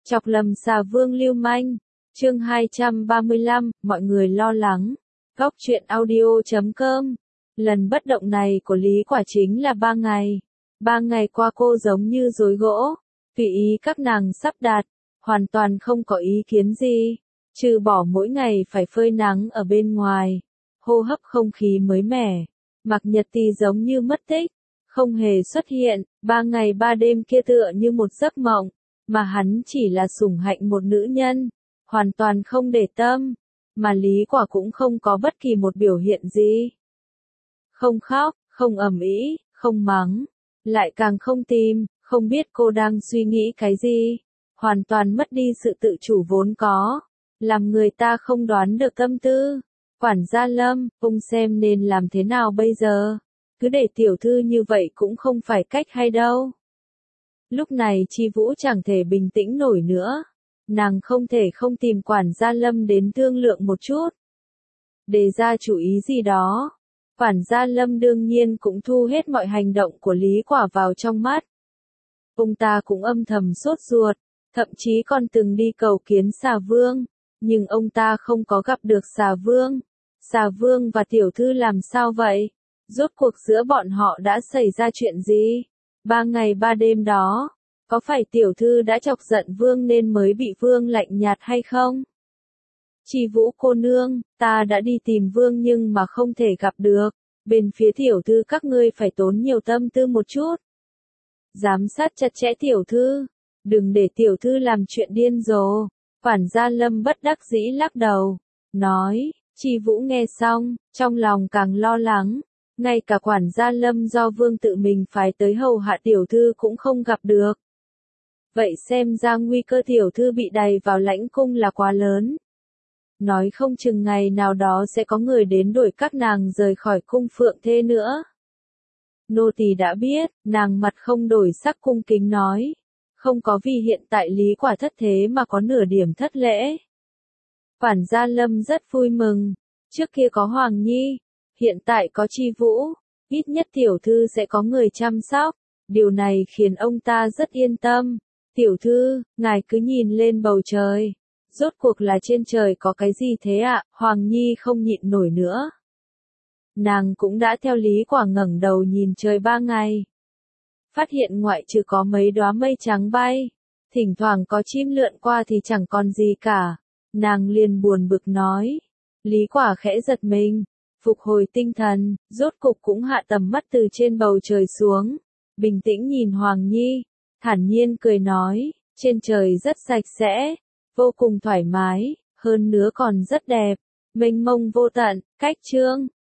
Chọc lầm xà vương lưu manh. Chương 235, mọi người lo lắng. Góc truyện audio.com. Lần bất động này của Lý Quả chính là 3 ngày. 3 ngày qua cô giống như rối gỗ, tùy ý các nàng sắp đặt, hoàn toàn không có ý kiến gì, trừ bỏ mỗi ngày phải phơi nắng ở bên ngoài, hô hấp không khí mới mẻ. Mạc Nhật Tì giống như mất tích, không hề xuất hiện, 3 ngày 3 đêm kia tựa như một giấc mộng, mà hắn chỉ là sủng hạnh một nữ nhân, hoàn toàn không để tâm, mà Lý Quả cũng không có bất kỳ một biểu hiện gì. Không khóc, không ầm ĩ, không mắng, lại càng không tìm, không biết cô đang suy nghĩ cái gì, hoàn toàn mất đi sự tự chủ vốn có, làm người ta không đoán được tâm tư. Quản gia Lâm, ông xem nên làm thế nào bây giờ? Cứ để tiểu thư như vậy cũng không phải cách hay đâu. Lúc này Chi Vũ chẳng thể bình tĩnh nổi nữa. Nàng không thể không tìm quản gia Lâm đến thương lượng một chút. Đề ra chủ ý gì đó. Quản gia Lâm đương nhiên cũng thu hết mọi hành động của Lý Quả vào trong mắt. Ông ta cũng âm thầm sốt ruột, thậm chí còn từng đi cầu kiến Xà Vương. Nhưng ông ta không có gặp được Xà Vương. Xà Vương và tiểu thư làm sao vậy? Rốt cuộc giữa bọn họ đã xảy ra chuyện gì? 3 ngày 3 đêm đó, có phải tiểu thư đã chọc giận Vương nên mới bị Vương lạnh nhạt hay không? Chi Vũ cô nương, ta đã đi tìm Vương nhưng mà không thể gặp được. Bên phía tiểu thư các ngươi phải tốn nhiều tâm tư một chút. Giám sát chặt chẽ tiểu thư, đừng để tiểu thư làm chuyện điên rồ. Quản gia Lâm bất đắc dĩ lắc đầu, nói. Chi Vũ nghe xong, trong lòng càng lo lắng, ngay cả quản gia Lâm do Vương tự mình phái tới hầu hạ tiểu thư cũng không gặp được. Vậy xem ra nguy cơ tiểu thư bị đày vào lãnh cung là quá lớn. Nói không chừng ngày nào đó sẽ có người đến đuổi các nàng rời khỏi cung Phượng Thê nữa. Nô tỳ đã biết, nàng mặt không đổi sắc cung kính nói. Không có vì hiện tại Lý Quả thất thế mà có nửa điểm thất lễ. Quản gia Lâm rất vui mừng, trước kia có Hoàng Nhi, hiện tại có Chi Vũ, ít nhất tiểu thư sẽ có người chăm sóc, điều này khiến ông ta rất yên tâm. Tiểu thư, ngài cứ nhìn lên bầu trời, rốt cuộc là trên trời có cái gì thế ạ? Hoàng Nhi không nhịn nổi nữa. Nàng cũng đã theo Lý Quả ngẩng đầu nhìn trời 3 ngày. Phát hiện ngoại trừ có mấy đóa mây trắng bay, thỉnh thoảng có chim lượn qua thì chẳng còn gì cả. Nàng liền buồn bực nói. Lý Quả khẽ giật mình, phục hồi tinh thần, rốt cục cũng hạ tầm mắt từ trên bầu trời xuống. Bình tĩnh nhìn Hoàng Nhi, thản nhiên cười nói, trên trời rất sạch sẽ, vô cùng thoải mái, hơn nữa còn rất đẹp, mênh mông vô tận. Cách chương